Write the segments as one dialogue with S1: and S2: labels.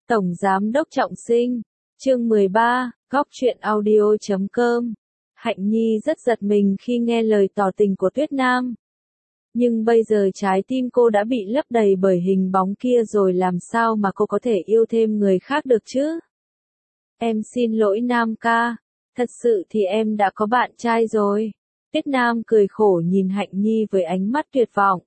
S1: Tổng Giám đốc Trọng Sinh, chương 13, góc truyện audio.com. Hạnh Nhi rất giật mình khi nghe lời tỏ tình của Tuyết Nam. Nhưng bây giờ trái tim cô đã bị lấp đầy bởi hình bóng kia rồi, làm sao mà cô có thể yêu thêm người khác được chứ? Em xin lỗi Nam ca, thật sự thì em đã có bạn trai rồi. Tuyết Nam cười khổ nhìn Hạnh Nhi với ánh mắt tuyệt vọng.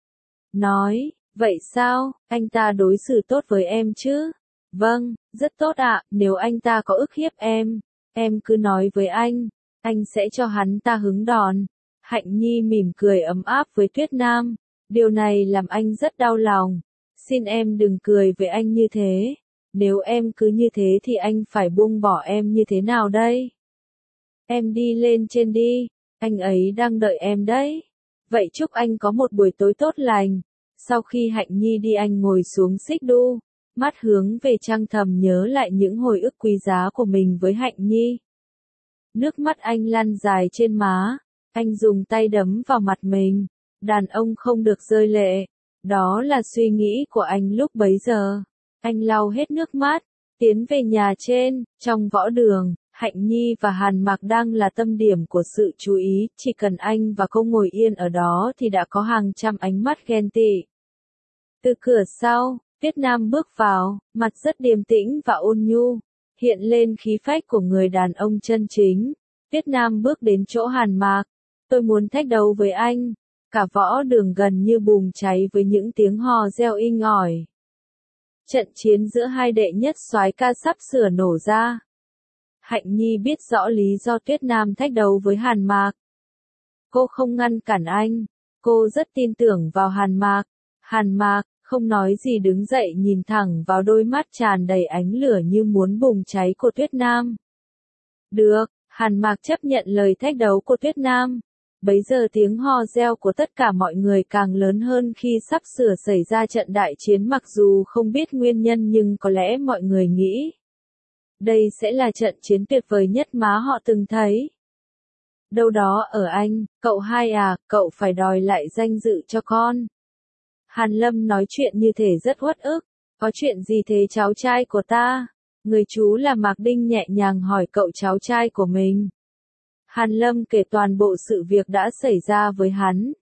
S1: Nói, vậy sao, anh ta đối xử tốt với em chứ? Vâng, rất tốt ạ, nếu anh ta có ức hiếp em cứ nói với anh sẽ cho hắn ta hứng đòn. Hạnh Nhi mỉm cười ấm áp với Tuyết Nam, điều này làm anh rất đau lòng. Xin em đừng cười với anh như thế, nếu em cứ như thế thì anh phải buông bỏ em như thế nào đây? Em đi lên trên đi, anh ấy đang đợi em đấy. Vậy chúc anh có một buổi tối tốt lành. Sau khi Hạnh Nhi đi, anh ngồi xuống xích đu, mắt hướng về trăng, thầm nhớ lại những hồi ức quý giá của mình với Hạnh Nhi. Nước mắt anh lăn dài trên má, anh dùng tay đấm vào mặt mình. Đàn ông không được rơi lệ, đó là suy nghĩ của anh lúc bấy giờ. Anh lau hết nước mắt, tiến về nhà trên. Trong võ đường, Hạnh Nhi và Hàn Mạc đang là tâm điểm của sự chú ý, chỉ cần anh và cô ngồi yên ở đó thì đã có hàng trăm ánh mắt ghen tị. Từ cửa sau, Tuyết Nam bước vào, mặt rất điềm tĩnh và ôn nhu, hiện lên khí phách của người đàn ông chân chính. Tuyết Nam bước đến chỗ Hàn Mạc. Tôi muốn thách đấu với anh. Cả võ đường gần như bùng cháy với những tiếng hò reo inh ỏi. Trận chiến giữa hai đệ nhất soái ca sắp sửa nổ ra. Hạnh Nhi biết rõ lý do Tuyết Nam thách đấu với Hàn Mạc. Cô không ngăn cản anh, cô rất tin tưởng vào Hàn Mạc. Hàn Mạc không nói gì, đứng dậy nhìn thẳng vào đôi mắt tràn đầy ánh lửa như muốn bùng cháy của Tuyết Nam. Được, Hàn Mạc chấp nhận lời thách đấu của Tuyết Nam. Bấy giờ tiếng hò reo của tất cả mọi người càng lớn hơn khi sắp sửa xảy ra trận đại chiến, mặc dù không biết nguyên nhân nhưng có lẽ mọi người nghĩ đây sẽ là trận chiến tuyệt vời nhất mà họ từng thấy. Đâu đó ở anh, cậu hai à, cậu phải đòi lại danh dự cho con. Hàn Lâm nói chuyện như thể rất uất ức. Có chuyện gì thế cháu trai của ta? Người chú là Mạc Đinh nhẹ nhàng hỏi cậu cháu trai của mình. Hàn Lâm kể toàn bộ sự việc đã xảy ra với hắn.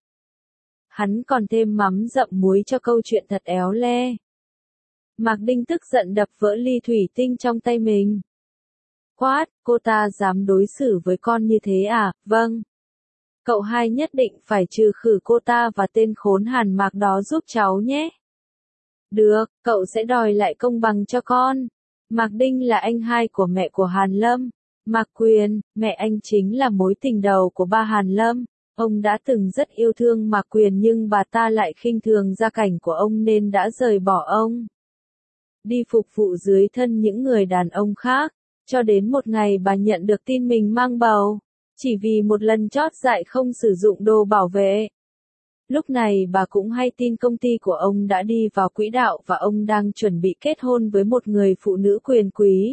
S1: Hắn còn thêm mắm dặm muối cho câu chuyện thật éo le. Mạc Đinh tức giận đập vỡ ly thủy tinh trong tay mình. Quát, cô ta dám đối xử với con như thế à? Vâng. Cậu hai nhất định phải trừ khử cô ta và tên khốn Hàn Mạc đó giúp cháu nhé. Được, cậu sẽ đòi lại công bằng cho con. Mạc Đinh là anh hai của mẹ của Hàn Lâm. Mạc Quyền, mẹ anh chính là mối tình đầu của ba Hàn Lâm. Ông đã từng rất yêu thương Mạc Quyền nhưng bà ta lại khinh thường gia cảnh của ông nên đã rời bỏ ông. Đi phục vụ dưới thân những người đàn ông khác, cho đến một ngày bà nhận được tin mình mang bầu. Chỉ vì một lần chót dại không sử dụng đồ bảo vệ. Lúc này bà cũng hay tin công ty của ông đã đi vào quỹ đạo và ông đang chuẩn bị kết hôn với một người phụ nữ quyền quý.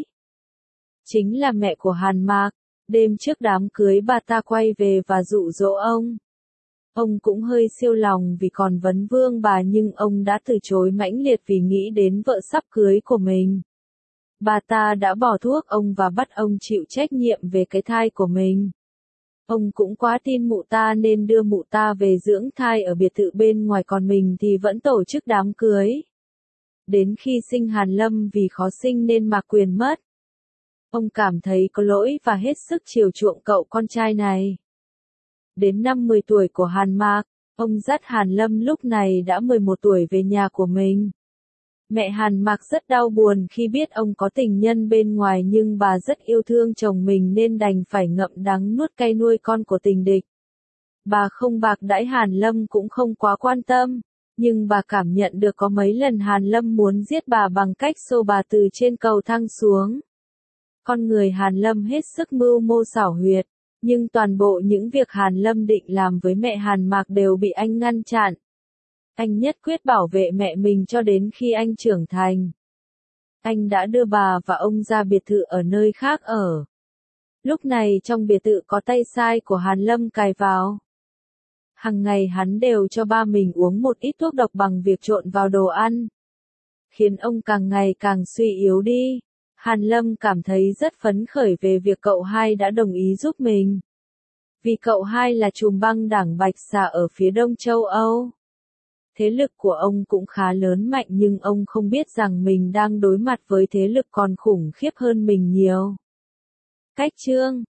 S1: Chính là mẹ của Hàn Mạc. Đêm trước đám cưới bà ta quay về và dụ dỗ ông. Ông cũng hơi siêu lòng vì còn vấn vương bà nhưng ông đã từ chối mãnh liệt vì nghĩ đến vợ sắp cưới của mình. Bà ta đã bỏ thuốc ông và bắt ông chịu trách nhiệm về cái thai của mình. Ông cũng quá tin mụ ta nên đưa mụ ta về dưỡng thai ở biệt thự bên ngoài, còn mình thì vẫn tổ chức đám cưới. Đến khi sinh Hàn Lâm vì khó sinh nên Mạc Quyền mất. Ông cảm thấy có lỗi và hết sức chiều chuộng cậu con trai này. Đến năm 10 tuổi của Hàn Mạc, ông dắt Hàn Lâm lúc này đã 11 tuổi về nhà của mình. Mẹ Hàn Mạc rất đau buồn khi biết ông có tình nhân bên ngoài nhưng bà rất yêu thương chồng mình nên đành phải ngậm đắng nuốt cay nuôi con của tình địch. Bà không bạc đãi Hàn Lâm cũng không quá quan tâm, nhưng bà cảm nhận được có mấy lần Hàn Lâm muốn giết bà bằng cách xô bà từ trên cầu thang xuống. Con người Hàn Lâm hết sức mưu mô xảo huyệt, nhưng toàn bộ những việc Hàn Lâm định làm với mẹ Hàn Mạc đều bị anh ngăn chặn. Anh nhất quyết bảo vệ mẹ mình cho đến khi anh trưởng thành. Anh đã đưa bà và ông ra biệt thự ở nơi khác ở. Lúc này trong biệt thự có tay sai của Hàn Lâm cài vào. Hằng ngày hắn đều cho ba mình uống một ít thuốc độc bằng việc trộn vào đồ ăn. khiến ông càng ngày càng suy yếu đi. Hàn Lâm cảm thấy rất phấn khởi về việc cậu hai đã đồng ý giúp mình. Vì cậu hai là trùm băng đảng Bạch Xà ở phía đông châu Âu. Thế lực của ông cũng khá lớn mạnh nhưng ông không biết rằng mình đang đối mặt với thế lực còn khủng khiếp hơn mình nhiều. Cách chương